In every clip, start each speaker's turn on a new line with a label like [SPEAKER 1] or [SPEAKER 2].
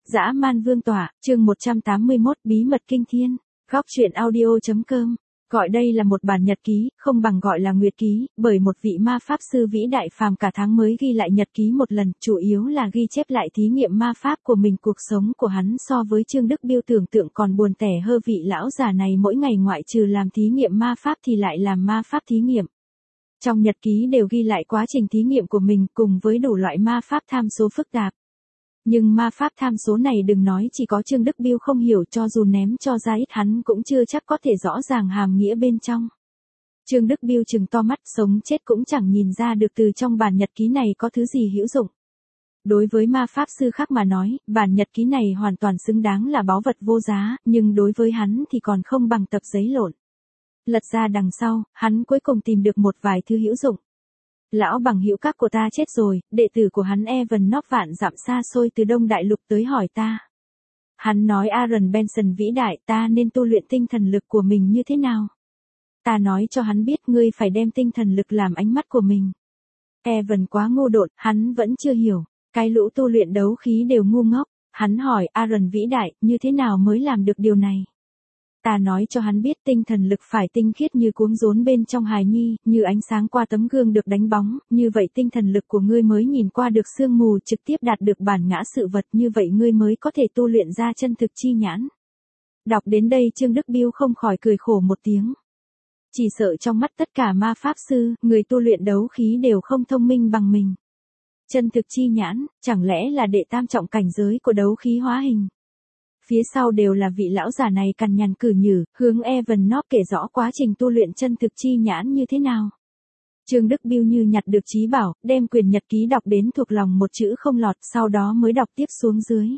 [SPEAKER 1] Dã man vương tỏa, chương 181 bí mật kinh thiên. Góc truyện audio.com. Gọi đây là một bản nhật ký, không bằng gọi là nguyệt ký, bởi một vị ma pháp sư vĩ đại phàm cả tháng mới ghi lại nhật ký một lần, chủ yếu là ghi chép lại thí nghiệm ma pháp của mình. Cuộc sống của hắn so với Trương Đức Biêu tưởng tượng còn buồn tẻ hơn. Vị lão già này mỗi ngày ngoại trừ làm thí nghiệm ma pháp thì lại làm ma pháp thí nghiệm. Trong nhật ký đều ghi lại quá trình thí nghiệm của mình cùng với đủ loại ma pháp tham số phức tạp. Nhưng ma pháp tham số này đừng nói chỉ có Trương Đức Biêu không hiểu, cho dù ném cho ra ít hắn cũng chưa chắc có thể rõ ràng hàm nghĩa bên trong. Trương Đức Biêu trừng to mắt, sống chết cũng chẳng nhìn ra được từ trong bản nhật ký này có thứ gì hữu dụng. Đối với ma pháp sư khác mà nói, bản nhật ký này hoàn toàn xứng đáng là báu vật vô giá, nhưng đối với hắn thì còn không bằng tập giấy lộn. Lật ra đằng sau, hắn cuối cùng tìm được một vài thứ hữu dụng. Lão bằng hữu các của ta chết rồi, đệ tử của hắn Evan Knox vạn dặm xa xôi từ Đông Đại Lục tới hỏi ta. Hắn nói Aaron Benson vĩ đại, ta nên tu luyện tinh thần lực của mình như thế nào? Ta nói cho hắn biết ngươi phải đem tinh thần lực làm ánh mắt của mình. Evan quá ngu đột, hắn vẫn chưa hiểu, cái lũ tu luyện đấu khí đều ngu ngốc. Hắn hỏi Aaron vĩ đại, như thế nào mới làm được điều này? Ta nói cho hắn biết tinh thần lực phải tinh khiết như cuống rốn bên trong hài nhi, như ánh sáng qua tấm gương được đánh bóng, như vậy tinh thần lực của ngươi mới nhìn qua được sương mù, trực tiếp đạt được bản ngã sự vật, như vậy ngươi mới có thể tu luyện ra chân thực chi nhãn. Đọc đến đây Trương Đức Biêu không khỏi cười khổ một tiếng. Chỉ sợ trong mắt tất cả ma pháp sư, người tu luyện đấu khí đều không thông minh bằng mình. Chân thực chi nhãn, chẳng lẽ là đệ tam trọng cảnh giới của đấu khí hóa hình? Phía sau đều là vị lão già này cằn nhằn cử nhử, hướng Evan Knox kể rõ quá trình tu luyện chân thực chi nhãn như thế nào. Trương Đức Biêu như nhặt được trí bảo, đem quyển nhật ký đọc đến thuộc lòng một chữ không lọt, sau đó mới đọc tiếp xuống dưới.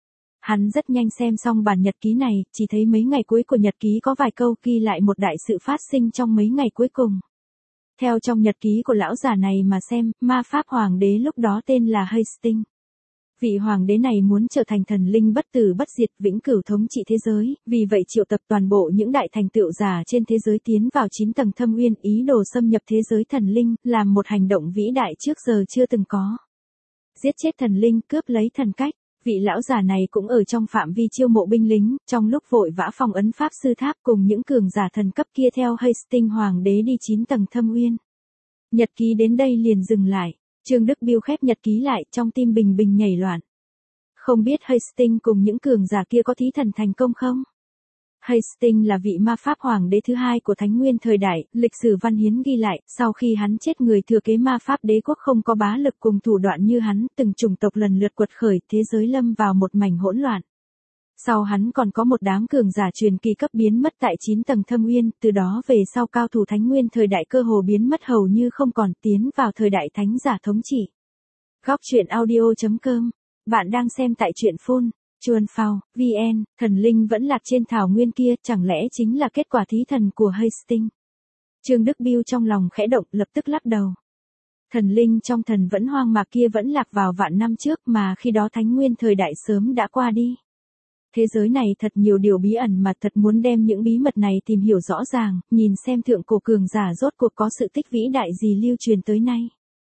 [SPEAKER 1] Hắn rất nhanh xem xong bản nhật ký này, chỉ thấy mấy ngày cuối của nhật ký có vài câu ghi lại một đại sự phát sinh trong mấy ngày cuối cùng. Theo trong nhật ký của lão già này mà xem, ma pháp hoàng đế lúc đó tên là Hastings. Vị hoàng đế này muốn trở thành thần linh bất tử bất diệt, vĩnh cửu thống trị thế giới, vì vậy triệu tập toàn bộ những đại thành tựu giả trên thế giới tiến vào 9 tầng thâm uyên, ý đồ xâm nhập thế giới thần linh, làm một hành động vĩ đại trước giờ chưa từng có. Giết chết thần linh, cướp lấy thần cách. Vị lão già này cũng ở trong phạm vi chiêu mộ binh lính, trong lúc vội vã phong ấn pháp sư tháp cùng những cường giả thần cấp kia theo Hastings hoàng đế đi 9 tầng thâm uyên. Nhật ký đến đây liền dừng lại. Trương Đức Biêu khép nhật ký lại, trong tim bình bình nhảy loạn. Không biết Hastings cùng những cường giả kia có thí thần thành công không? Hastings là vị ma pháp hoàng đế thứ hai của Thánh Nguyên thời đại, lịch sử văn hiến ghi lại, sau khi hắn chết người thừa kế ma pháp đế quốc không có bá lực cùng thủ đoạn như hắn, từng chủng tộc lần lượt quật khởi, thế giới lâm vào một mảnh hỗn loạn. Sau hắn còn có một đám cường giả truyền kỳ cấp biến mất tại 9 tầng thâm uyên, từ đó về sau cao thủ Thánh Nguyên thời đại cơ hồ biến mất hầu như không còn, tiến vào thời đại thánh giả thống trị. Góc truyện audio.com. Bạn đang xem tại truyện phun, chuồn phao, VN, thần linh vẫn lạc trên thảo nguyên kia, chẳng lẽ chính là kết quả thí thần của Hastings? Trương Đức Biêu trong lòng khẽ động, lập tức lắc đầu. Thần linh trong thần vẫn hoang mạc kia vẫn lạc vào vạn năm trước, mà khi đó Thánh Nguyên thời đại sớm đã qua đi. Thế giới này thật nhiều điều bí ẩn mà thật muốn đem những bí mật này tìm hiểu rõ ràng, nhìn xem thượng cổ cường giả rốt cuộc có sự tích vĩ đại gì lưu truyền tới nay.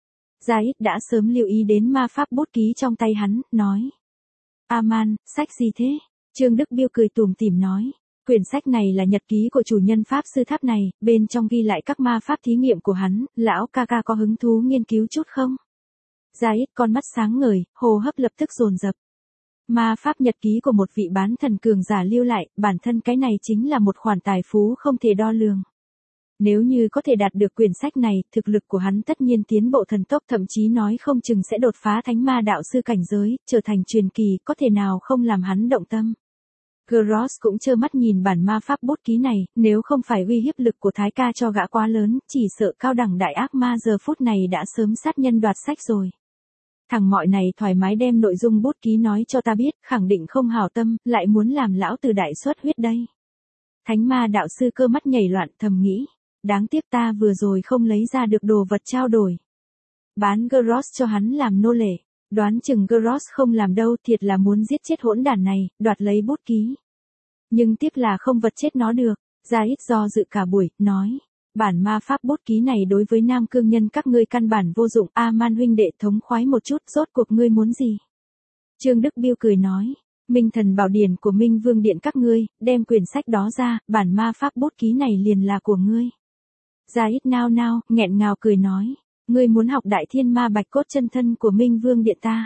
[SPEAKER 1] Zaid đã sớm lưu ý đến ma pháp bút ký trong tay hắn, nói. Aman, sách gì thế? Trương Đức Biêu cười tủm tỉm nói. Quyển sách này là nhật ký của chủ nhân pháp sư tháp này, bên trong ghi lại các ma pháp thí nghiệm của hắn, lão ca ca có hứng thú nghiên cứu chút không? Zaid con mắt sáng ngời, hô hấp lập tức dồn dập. Ma pháp nhật ký của một vị bán thần cường giả lưu lại, bản thân cái này chính là một khoản tài phú không thể đo lường. Nếu như có thể đạt được quyển sách này, thực lực của hắn tất nhiên tiến bộ thần tốc, thậm chí nói không chừng sẽ đột phá thánh ma đạo sư cảnh giới, trở thành truyền kỳ, có thể nào không làm hắn động tâm. Gross cũng trơ mắt nhìn bản ma pháp bút ký này, nếu không phải uy hiếp lực của Thái ca cho gã quá lớn, chỉ sợ cao đẳng đại ác ma giờ phút này đã sớm sát nhân đoạt sách rồi. Thằng mọi này thoải mái đem nội dung bút ký nói cho ta biết, khẳng định không hảo tâm, lại muốn làm lão tử đại xuất huyết đây. Thánh ma đạo sư cơ mắt nhảy loạn, thầm nghĩ. Đáng tiếc ta vừa rồi không lấy ra được đồ vật trao đổi. Bán Gross cho hắn làm nô lệ. Đoán chừng Gross không làm đâu, thiệt là muốn giết chết hỗn đản này, đoạt lấy bút ký. Nhưng tiếc là không vật chết nó được. Zaid do dự cả buổi, nói. Bản ma pháp bút ký này đối với nam cương nhân các ngươi căn bản vô dụng. Aman huynh đệ thống khoái một chút, rốt cuộc ngươi muốn gì? Trương Đức Biêu cười nói. Minh Thần Bảo Điển của Minh Vương Điện các ngươi, đem quyển sách đó ra, bản ma pháp bút ký này liền là của ngươi. Gia Ít nao nao, nghẹn ngào cười nói, ngươi muốn học Đại Thiên Ma Bạch Cốt Chân Thân của Minh Vương Điện ta.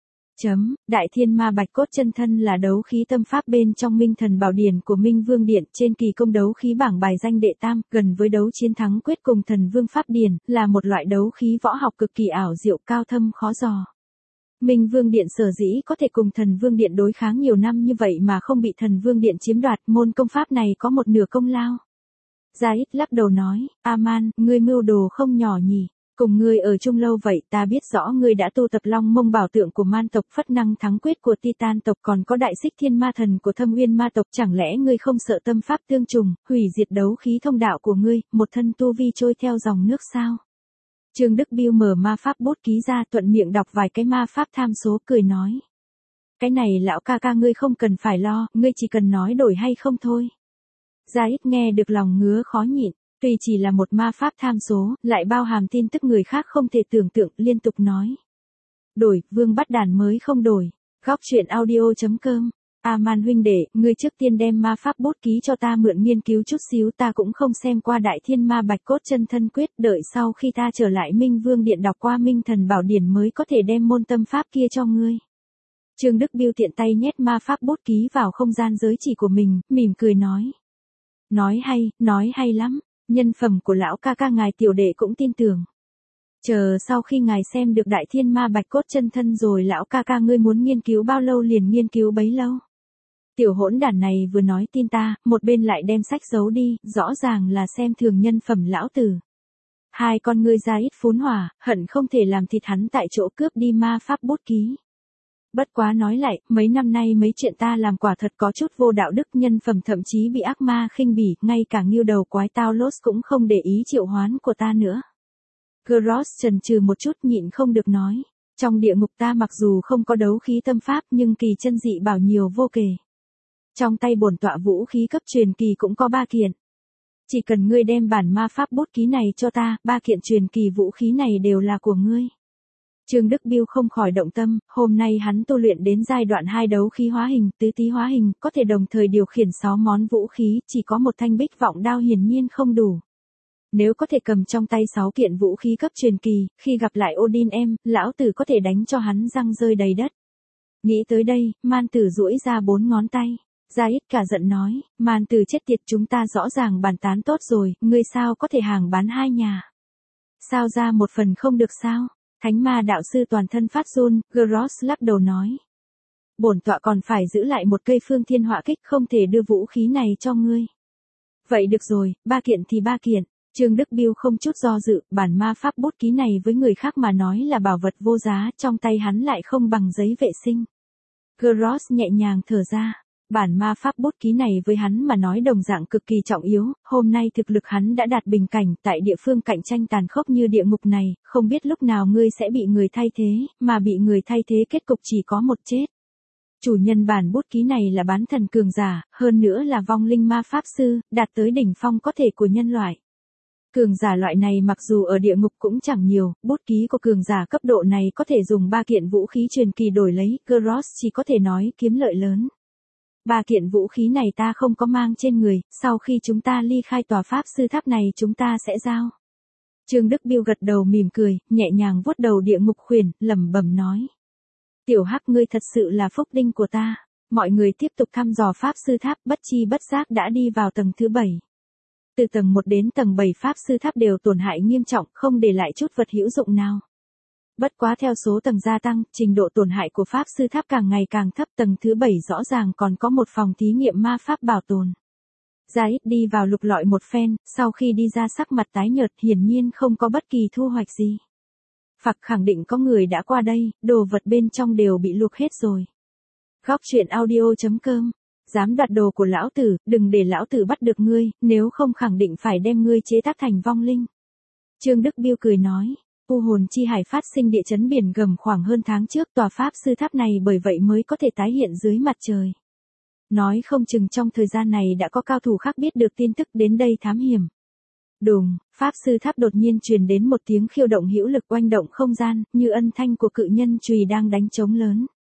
[SPEAKER 1] Đại Thiên Ma Bạch Cốt Chân Thân là đấu khí tâm pháp bên trong Minh Thần Bảo Điển của Minh Vương Điện, trên kỳ công đấu khí bảng bài danh đệ tam, gần với đấu chiến thắng quyết cùng Thần Vương Pháp Điển, là một loại đấu khí võ học cực kỳ ảo diệu cao thâm khó dò. Minh Vương Điện sở dĩ có thể cùng Thần Vương Điện đối kháng nhiều năm như vậy mà không bị Thần Vương Điện chiếm đoạt, môn công pháp này có một nửa công lao. Gia Ít lắc đầu nói, A-man, ngươi mưu đồ không nhỏ nhỉ. Cùng ngươi ở chung lâu vậy, ta biết rõ ngươi đã tu tập Long Mông Bảo Tượng của Man tộc, Phất Năng Thắng Quyết của Titan tộc, còn có Đại Xích Thiên Ma Thần của Thâm Uyên Ma tộc, chẳng lẽ ngươi không sợ tâm pháp tương trùng, hủy diệt đấu khí thông đạo của ngươi, một thân tu vi trôi theo dòng nước sao? Trương Đức Biêu mở ma pháp bút ký ra, thuận miệng đọc vài cái ma pháp tham số, cười nói. Cái này lão ca ca ngươi không cần phải lo, ngươi chỉ cần nói đổi hay không thôi. Gia Ít nghe được lòng ngứa khó nhịn. Tuy chỉ là một ma pháp tham số, lại bao hàm tin tức người khác không thể tưởng tượng, liên tục nói. Đổi, Vương bắt đàn mới không đổi. Góc truyện audio.com. Man huynh đệ, ngươi trước tiên đem ma pháp bút ký cho ta mượn nghiên cứu chút xíu, ta cũng không xem qua Đại Thiên Ma Bạch Cốt Chân Thân Quyết, đợi sau khi ta trở lại Minh Vương Điện đọc qua Minh Thần Bảo Điển mới có thể đem môn tâm pháp kia cho ngươi. Trương Đức Biêu tiện tay nhét ma pháp bút ký vào không gian giới chỉ của mình, mỉm cười nói. Nói hay lắm. Nhân phẩm của lão ca ca ngài tiểu đệ cũng tin tưởng. Chờ sau khi ngài xem được Đại Thiên Ma Bạch Cốt Chân Thân rồi lão ca ca ngươi muốn nghiên cứu bao lâu liền nghiên cứu bấy lâu. Tiểu hỗn đản này vừa nói tin ta, một bên lại đem sách giấu đi, rõ ràng là xem thường nhân phẩm lão tử. Hai con ngươi Gia Ít phún hỏa, hận không thể làm thịt hắn tại chỗ, cướp đi ma pháp bút ký. Bất quá nói lại, mấy năm nay mấy chuyện ta làm quả thật có chút vô đạo đức, nhân phẩm thậm chí bị ác ma khinh bỉ, ngay cả nghiêu đầu quái Talos cũng không để ý triệu hoán của ta nữa. Gross chần chừ một chút nhịn không được nói, trong địa ngục ta mặc dù không có đấu khí tâm pháp nhưng kỳ chân dị bảo nhiều vô kể. Trong tay bổn tọa vũ khí cấp truyền kỳ cũng có 3 kiện. Chỉ cần ngươi đem bản ma pháp bút ký này cho ta, 3 kiện truyền kỳ vũ khí này đều là của ngươi. Trương Đức Biêu không khỏi động tâm, hôm nay hắn tu luyện đến giai đoạn 2 đấu khí hóa hình, tứ tí hóa hình, có thể đồng thời điều khiển 6 món vũ khí, chỉ có một thanh bích vọng đao hiển nhiên không đủ. Nếu có thể cầm trong tay 6 kiện vũ khí cấp truyền kỳ, khi gặp lại Odin em, lão tử có thể đánh cho hắn răng rơi đầy đất. Nghĩ tới đây, Man Tử duỗi ra 4 ngón tay. Gia Ít cả giận nói, Man Tử chết tiệt, chúng ta rõ ràng bàn tán tốt rồi, ngươi sao có thể hàng bán hai nhà? Sao ra một phần không được sao? Thánh ma đạo sư toàn thân phát run, Gross lắc đầu nói. Bổn tọa còn phải giữ lại một cây phương thiên họa kích, không thể đưa vũ khí này cho ngươi. Vậy được rồi, 3 kiện thì 3 kiện. Trương Đức Biêu không chút do dự, bản ma pháp bút ký này với người khác mà nói là bảo vật vô giá, trong tay hắn lại không bằng giấy vệ sinh. Gross nhẹ nhàng thở ra. Bản ma pháp bút ký này với hắn mà nói đồng dạng cực kỳ trọng yếu, hôm nay thực lực hắn đã đạt bình cảnh, tại địa phương cạnh tranh tàn khốc như địa ngục này, không biết lúc nào ngươi sẽ bị người thay thế, mà bị người thay thế kết cục chỉ có một chết. Chủ nhân bản bút ký này là bán thần cường giả, hơn nữa là vong linh ma pháp sư, đạt tới đỉnh phong có thể của nhân loại. Cường giả loại này mặc dù ở địa ngục cũng chẳng nhiều, bút ký của cường giả cấp độ này có thể dùng 3 kiện vũ khí truyền kỳ đổi lấy, Gross chỉ có thể nói kiếm lợi lớn. 3 kiện vũ khí này ta không có mang trên người, sau khi chúng ta ly khai tòa pháp sư tháp này chúng ta sẽ giao. Trương Đức Biêu gật đầu mỉm cười, nhẹ nhàng vuốt đầu địa ngục khuyển, lẩm bẩm nói. Tiểu Hắc ngươi thật sự là phúc đinh của ta. Mọi người tiếp tục thăm dò pháp sư tháp, bất chi bất giác đã đi vào tầng thứ 7. Từ tầng 1 đến tầng 7 pháp sư tháp đều tổn hại nghiêm trọng, không để lại chút vật hữu dụng nào. Bất quá theo số tầng gia tăng, trình độ tổn hại của pháp sư tháp càng ngày càng thấp, tầng thứ 7 rõ ràng còn có một phòng thí nghiệm ma pháp bảo tồn. Gia Ít đi vào lục lọi một phen, sau khi đi ra sắc mặt tái nhợt, hiển nhiên không có bất kỳ thu hoạch gì. Phạc khẳng định có người đã qua đây, đồ vật bên trong đều bị lục hết rồi. Góc truyện audio.com. Dám đoạt đồ của lão tử, đừng để lão tử bắt được ngươi, nếu không khẳng định phải đem ngươi chế tác thành vong linh. Trương Đức Biêu cười nói. U hồn chi hải phát sinh địa chấn biển gầm khoảng hơn tháng trước, tòa pháp sư tháp này bởi vậy mới có thể tái hiện dưới mặt trời. Nói không chừng trong thời gian này đã có cao thủ khác biết được tin tức đến đây thám hiểm. Đùng, pháp sư tháp đột nhiên truyền đến một tiếng khiêu động hữu lực oanh động không gian, như âm thanh của cự nhân chùy đang đánh trống lớn.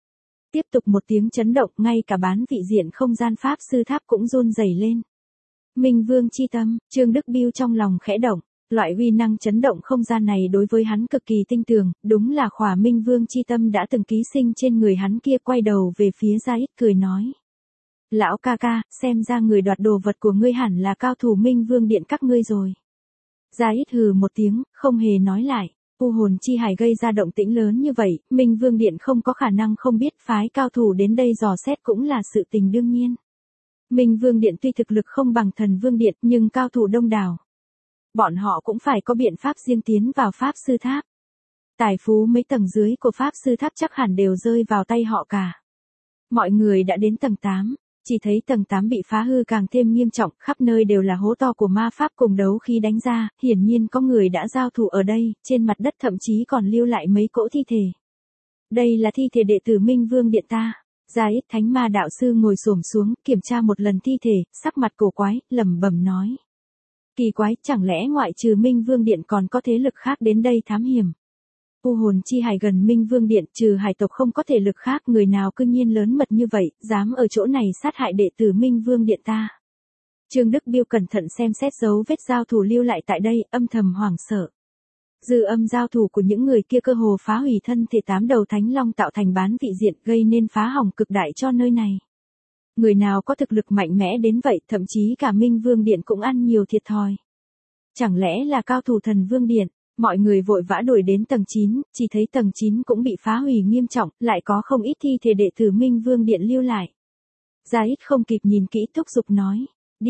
[SPEAKER 1] Tiếp tục một tiếng chấn động, ngay cả bán vị diện không gian pháp sư tháp cũng run rẩy lên. Minh Vương chi tâm, Trương Đức Biêu trong lòng khẽ động. Loại uy năng chấn động không gian này đối với hắn cực kỳ tinh tường, đúng là khỏa Minh Vương chi tâm đã từng ký sinh trên người hắn kia. Quay đầu về phía Gia Ít cười nói. Lão ca ca, xem ra người đoạt đồ vật của ngươi hẳn là cao thủ Minh Vương điện các ngươi rồi. Gia Ít hừ một tiếng, không hề nói lại. U hồn chi hải gây ra động tĩnh lớn như vậy, Minh Vương điện không có khả năng không biết, phái cao thủ đến đây dò xét cũng là sự tình đương nhiên. Minh Vương điện tuy thực lực không bằng Thần Vương điện, nhưng cao thủ đông đảo. Bọn họ cũng phải có biện pháp riêng tiến vào pháp sư tháp. Tài phú mấy tầng dưới của pháp sư tháp chắc hẳn đều rơi vào tay họ cả. Mọi người đã đến tầng 8, chỉ thấy tầng 8 bị phá hư càng thêm nghiêm trọng, khắp nơi đều là hố to của ma pháp cùng đấu khí đánh ra, hiển nhiên có người đã giao thủ ở đây, trên mặt đất thậm chí còn lưu lại mấy cỗ thi thể. Đây là thi thể đệ tử Minh Vương điện ta. Gia Ít Thánh Ma đạo sư ngồi xổm xuống, kiểm tra một lần thi thể, sắc mặt cổ quái, lẩm bẩm nói. Kỳ quái, chẳng lẽ ngoại trừ Minh Vương điện còn có thế lực khác đến đây thám hiểm? U hồn chi hải gần Minh Vương điện, trừ hải tộc không có thể lực khác, người nào cư nhiên lớn mật như vậy, dám ở chỗ này sát hại đệ tử Minh Vương điện ta. Trương Đức Biêu cẩn thận xem xét dấu vết giao thủ lưu lại tại đây, âm thầm hoảng sợ. Dư âm giao thủ của những người kia cơ hồ phá hủy thân thể 8 đầu thánh long tạo thành bán vị diện, gây nên phá hỏng cực đại cho nơi này. Người nào có thực lực mạnh mẽ đến vậy, thậm chí cả Minh Vương điện cũng ăn nhiều thiệt thòi. Chẳng lẽ là cao thủ Thần Vương điện? Mọi người vội vã đuổi đến tầng 9, chỉ thấy tầng 9 cũng bị phá hủy nghiêm trọng, lại có không ít thi thể đệ tử Minh Vương điện lưu lại. Gia Ít không kịp nhìn kỹ thúc giục nói,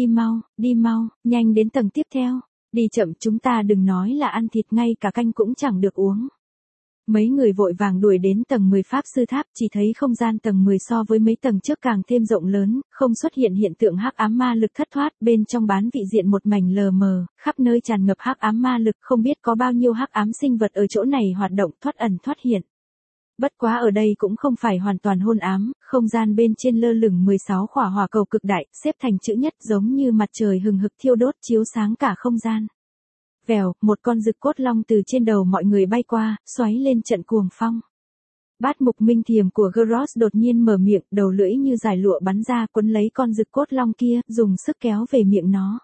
[SPEAKER 1] đi mau, nhanh đến tầng tiếp theo, đi chậm chúng ta đừng nói là ăn thịt, ngay cả canh cũng chẳng được uống. Mấy người vội vàng đuổi đến tầng 10 pháp sư tháp, chỉ thấy không gian tầng 10 so với mấy tầng trước càng thêm rộng lớn, không xuất hiện hiện tượng hắc ám ma lực thất thoát, bên trong bán vị diện một mảnh lờ mờ, khắp nơi tràn ngập hắc ám ma lực, không biết có bao nhiêu hắc ám sinh vật ở chỗ này hoạt động thoát ẩn thoát hiện. Bất quá ở đây cũng không phải hoàn toàn hôn ám, không gian bên trên lơ lửng 16 khỏa hỏa cầu cực đại, xếp thành chữ nhất giống như mặt trời hừng hực thiêu đốt chiếu sáng cả không gian. Vèo, một con rực cốt long từ trên đầu mọi người bay qua, xoáy lên trận cuồng phong. Bát mục minh thiềm của Gross đột nhiên mở miệng, đầu lưỡi như dải lụa bắn ra quấn lấy con rực cốt long kia, dùng sức kéo về miệng nó.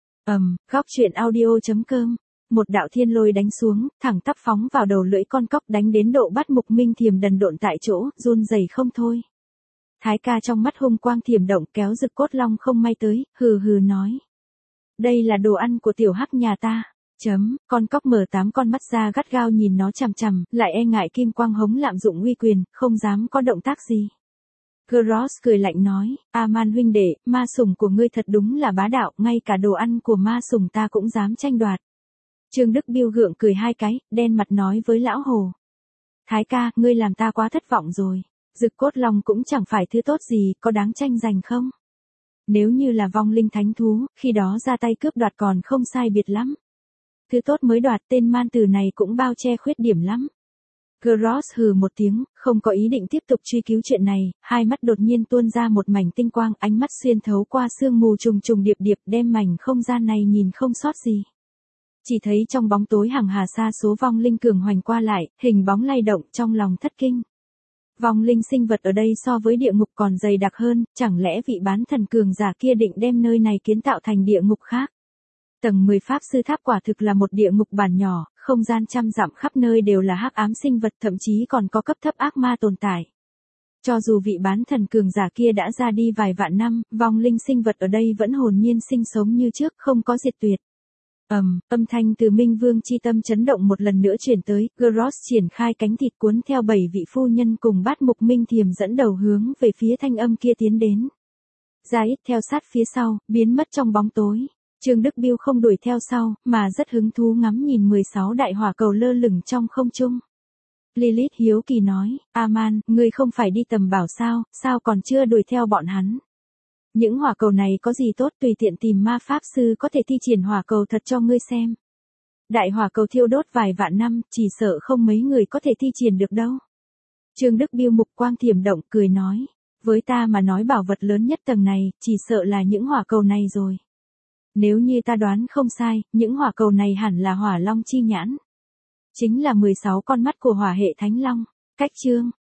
[SPEAKER 1] Góc truyện audio.com. Một đạo thiên lôi đánh xuống, thẳng tắp phóng vào đầu lưỡi con cóc, đánh đến độ bát mục minh thiềm đần độn tại chỗ, run rẩy không thôi. Thái ca trong mắt hung quang thiểm động, kéo rực cốt long không may tới, hừ hừ nói. Đây là đồ ăn của tiểu hắc nhà ta. Con cóc mở 8 con mắt ra gắt gao nhìn nó chằm chằm, lại e ngại kim quang hống lạm dụng uy quyền, không dám có động tác gì. Gross cười lạnh nói, Aman huynh đệ, ma sủng của ngươi thật đúng là bá đạo, ngay cả đồ ăn của ma sủng ta cũng dám tranh đoạt. Trương Đức Biêu gượng cười hai cái, đen mặt nói với lão hồ. Thái ca, ngươi làm ta quá thất vọng rồi. Rực cốt long cũng chẳng phải thứ tốt gì, có đáng tranh giành không? Nếu như là vong linh thánh thú, khi đó ra tay cướp đoạt còn không sai biệt lắm. Thứ tốt mới đoạt, tên man tử này cũng bao che khuyết điểm lắm. Gross hừ một tiếng, không có ý định tiếp tục truy cứu chuyện này, hai mắt đột nhiên tuôn ra một mảnh tinh quang, ánh mắt xuyên thấu qua sương mù trùng trùng điệp điệp, đem mảnh không gian này nhìn không sót gì. Chỉ thấy trong bóng tối hằng hà sa số vong linh cường hoành qua lại, hình bóng lay động, trong lòng thất kinh. Vong linh sinh vật ở đây so với địa ngục còn dày đặc hơn, chẳng lẽ vị bán thần cường giả kia định đem nơi này kiến tạo thành địa ngục khác? Tầng 10 pháp sư tháp quả thực là một địa ngục bản nhỏ, không gian trăm dặm khắp nơi đều là hắc ám sinh vật, thậm chí còn có cấp thấp ác ma tồn tại. Cho dù vị bán thần cường giả kia đã ra đi vài vạn năm, vong linh sinh vật ở đây vẫn hồn nhiên sinh sống như trước, không có diệt tuyệt. Âm thanh từ Minh Vương chi tâm chấn động một lần nữa truyền tới, Gross triển khai cánh thịt cuốn theo 7 vị phu nhân cùng bát mục minh thiềm dẫn đầu hướng về phía thanh âm kia tiến đến. Gia Ít theo sát phía sau, biến mất trong bóng tối. Trương Đức Biêu không đuổi theo sau, mà rất hứng thú ngắm nhìn 16 đại hỏa cầu lơ lửng trong không trung. Lilith hiếu kỳ nói, Aman, ngươi không phải đi tầm bảo sao còn chưa đuổi theo bọn hắn? Những hỏa cầu này có gì tốt, tùy tiện tìm ma pháp sư có thể thi triển hỏa cầu thật cho ngươi xem. Đại hỏa cầu thiêu đốt vài vạn năm, chỉ sợ không mấy người có thể thi triển được đâu. Trương Đức Biêu mục quang thiểm động cười nói, với ta mà nói bảo vật lớn nhất tầng này, chỉ sợ là những hỏa cầu này rồi. Nếu như ta đoán không sai, những hỏa cầu này hẳn là hỏa long chi nhãn. Chính là 16 con mắt của hỏa hệ thánh long. Cách chương